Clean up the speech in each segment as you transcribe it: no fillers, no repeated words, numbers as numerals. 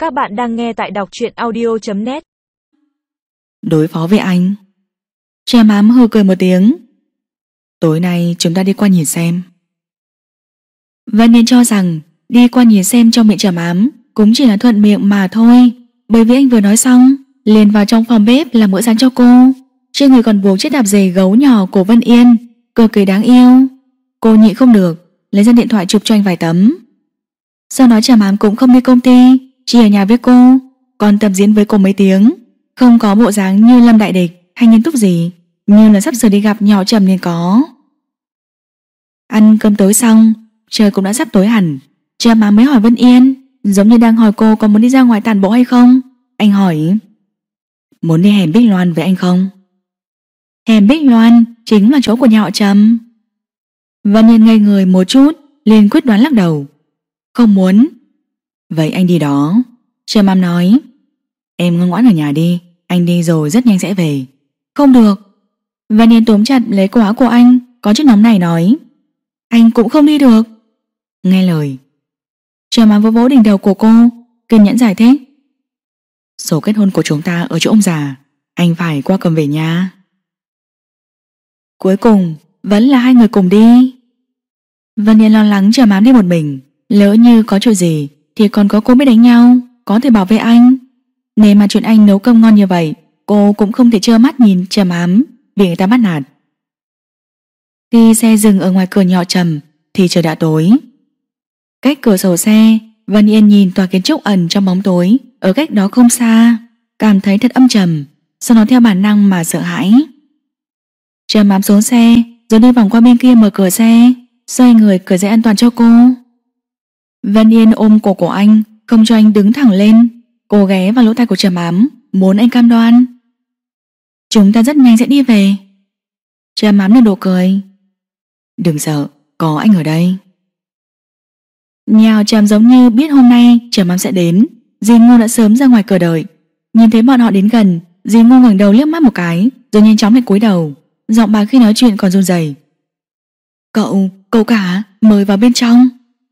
Các bạn đang nghe tại đọc truyện audio.net. Đối phó với anh. Trà mám hừ cười một tiếng. Tối nay chúng ta đi qua nhìn xem. Vân Niên cho rằng đi qua nhìn xem trong miệng Trà mám cũng chỉ là thuận miệng mà thôi, bởi vì anh vừa nói xong liền vào trong phòng bếp làm bữa sáng cho cô. Trên người còn buộc chiếc đạp giày gấu nhỏ của Vân Yên, cực kỳ đáng yêu. Cô nhịn không được lấy ra điện thoại chụp cho anh vài tấm. Sau đó Trà mám cũng không đi công ty, chỉ ở nhà với cô, còn tập diễn với cô mấy tiếng, không có bộ dáng như Lâm Đại Địch hay nghiêm túc gì, như là sắp sửa đi gặp nhỏ Trầm nên có. Ăn cơm tối xong, trời cũng đã sắp tối hẳn. Trà mám mới hỏi Vân Yên, giống như đang hỏi cô có muốn đi ra ngoài tản bộ hay không. Anh hỏi: muốn đi hẻm Bích Loan với anh không? Hẻm Bích Loan chính là chỗ của nhà họ Trầm. Vân Yên ngây người một chút, liền quyết đoán lắc đầu: không muốn. Vậy anh đi đó. Trà mám nói: em ngoan ngoãn ở nhà đi, anh đi rồi rất nhanh sẽ về. Không được. Vân Yên túm chặt lấy cổ áo của anh, có chút nóng này nói: anh cũng không đi được. Nghe lời. Trà mám vỗ vỗ đỉnh đầu của cô, kiên nhẫn giải thích: sổ kết hôn của chúng ta ở chỗ ông già, anh phải qua cầm về nhà. Cuối cùng vẫn là hai người cùng đi. Vân Yên lo lắng Trà mám đi một mình, lỡ như có chuyện gì thì còn có cô biết đánh nhau, có thể bảo vệ anh. Nên mà chuyện anh nấu cơm ngon như vậy, cô cũng không thể trơ mắt nhìn Trà mám bị người ta bắt nạt. Khi xe dừng ở ngoài cửa nhỏ Trầm thì trời đã tối. Cách cửa sổ xe, Vân Yên nhìn tòa kiến trúc ẩn trong bóng tối ở cách đó không xa, cảm thấy thật âm trầm, sau đó theo bản năng mà sợ hãi. Trà mám xuống xe rồi đi vòng qua bên kia mở cửa xe, xoay người cởi dây an toàn cho cô. Vân Yên ôm cổ của anh, không cho anh đứng thẳng lên. Cô ghé vào lỗ tai của Trà mám, muốn anh cam đoan: chúng ta rất nhanh sẽ đi về. Trà mám nở nụ cười: đừng sợ, có anh ở đây. Nhà họ Trầm giống như biết hôm nay Trà mám sẽ đến. Dì Ngô đã sớm ra ngoài cửa đợi. Nhìn thấy bọn họ đến gần, dì Ngô ngẩng đầu liếc mắt một cái, rồi nhanh chóng lại cúi đầu, giọng bà khi nói chuyện còn run rẩy: Cậu cả, mời vào bên trong.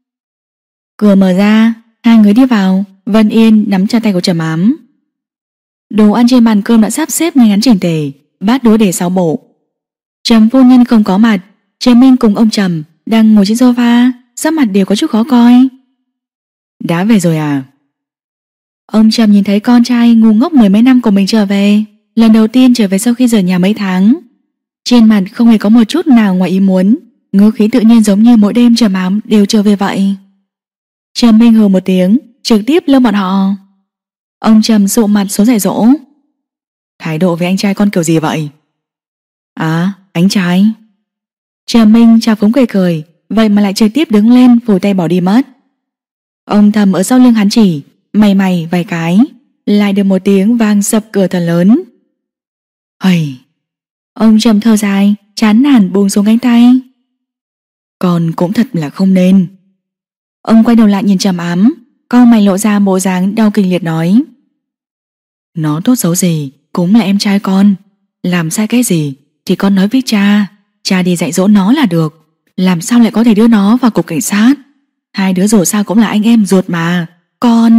Cửa mở ra, hai người đi vào. Vân Yên nắm chặt tay của Trà mám. Đồ ăn trên bàn cơm đã sắp xếp ngay ngắn chỉnh tề, bát đũa để 6 bộ. Trầm phu nhân không có mặt, Trầm Minh cùng ông Trầm đang ngồi trên sofa, sắc mặt đều có chút khó coi. Đã về rồi à? Ông Trầm nhìn thấy con trai ngu ngốc mười mấy năm của mình trở về, lần đầu tiên trở về sau khi rời nhà mấy tháng. Trên mặt không hề có một chút nào ngoài ý muốn, ngữ khí tự nhiên giống như mỗi đêm Trà mám đều trở về vậy. Trầm Minh hừ một tiếng, trực tiếp lơ bọn họ. Ông Trầm sụ mặt xuống dạy dỗ: thái độ với anh trai con kiểu gì vậy? À, anh trai. Trầm Minh chào phúng cười, vậy mà lại trực tiếp đứng lên phủi tay bỏ đi mất. Ông Thầm ở sau lưng hắn chỉ mày vài cái, lại được một tiếng vang sập cửa thật lớn. Hầy. Ông Trầm thở dài, chán nản buông xuống cánh tay. Con cũng thật là không nên. Ông quay đầu lại nhìn Trầm ám, cau mày lộ ra bộ dáng đau kịch liệt nói: nó tốt xấu gì cũng là em trai con, làm sai cái gì thì con nói với cha, cha đi dạy dỗ nó là được, làm sao lại có thể đưa nó vào cục cảnh sát? Hai đứa dù sao cũng là anh em ruột mà. Con...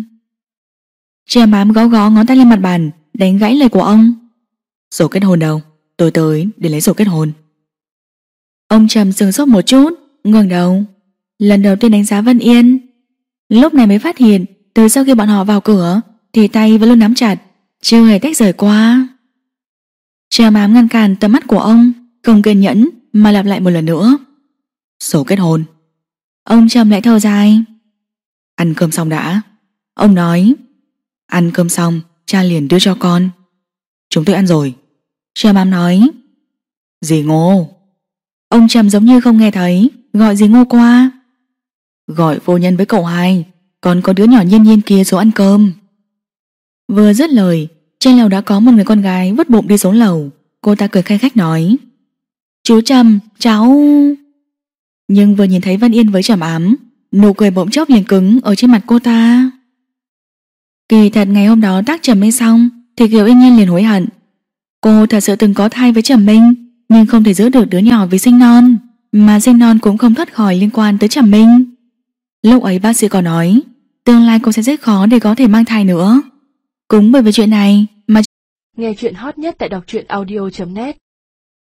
Trầm ám gõ ngón tay lên mặt bàn, đánh gãy lời của ông. Sổ kết hôn đâu? Tôi tới để lấy sổ kết hôn. Ông Trầm sửng sốt một chút, ngẩng đầu, lần đầu tiên đánh giá Vân Yên. Lúc này mới phát hiện từ sau khi bọn họ vào cửa thì tay vẫn luôn nắm chặt, chưa hề tách rời qua. Trầm ám ngăn cản tầm mắt của ông, không kiên nhẫn mà lặp lại một lần nữa: sổ kết hôn. Ông Trầm lại thở dài: ăn cơm xong đã. Ông nói: ăn cơm xong cha liền đưa cho con. Chúng tôi ăn rồi. Trầm ám nói: dì Ngô. Ông Trầm giống như không nghe thấy, gọi dì Ngô qua. Gọi phu nhân với cậu hai, còn có đứa nhỏ Nhiên Nhiên kia xuống ăn cơm. Vừa dứt lời, trên lầu đã có một người con gái vứt bụng đi xuống lầu. Cô ta cười khanh khách nói: chú Trầm, cháu... Nhưng vừa nhìn thấy Vân Yên với Trầm ám, nụ cười bỗng chốc liền cứng ở trên mặt cô ta. Kỳ thật ngày hôm đó tác Trầm Minh xong thì Kiều Yên Nhiên liền hối hận. Cô thật sự từng có thai với Trầm Minh, nhưng không thể giữ được đứa nhỏ vì sinh non, mà sinh non cũng không thoát khỏi liên quan tới Trầm Minh. Lúc ấy bác sĩ có nói Tương lai cô sẽ rất khó để có thể mang thai nữa. Cũng bởi vì chuyện này mà nghe chuyện hot nhất tại đọc truyện audio.net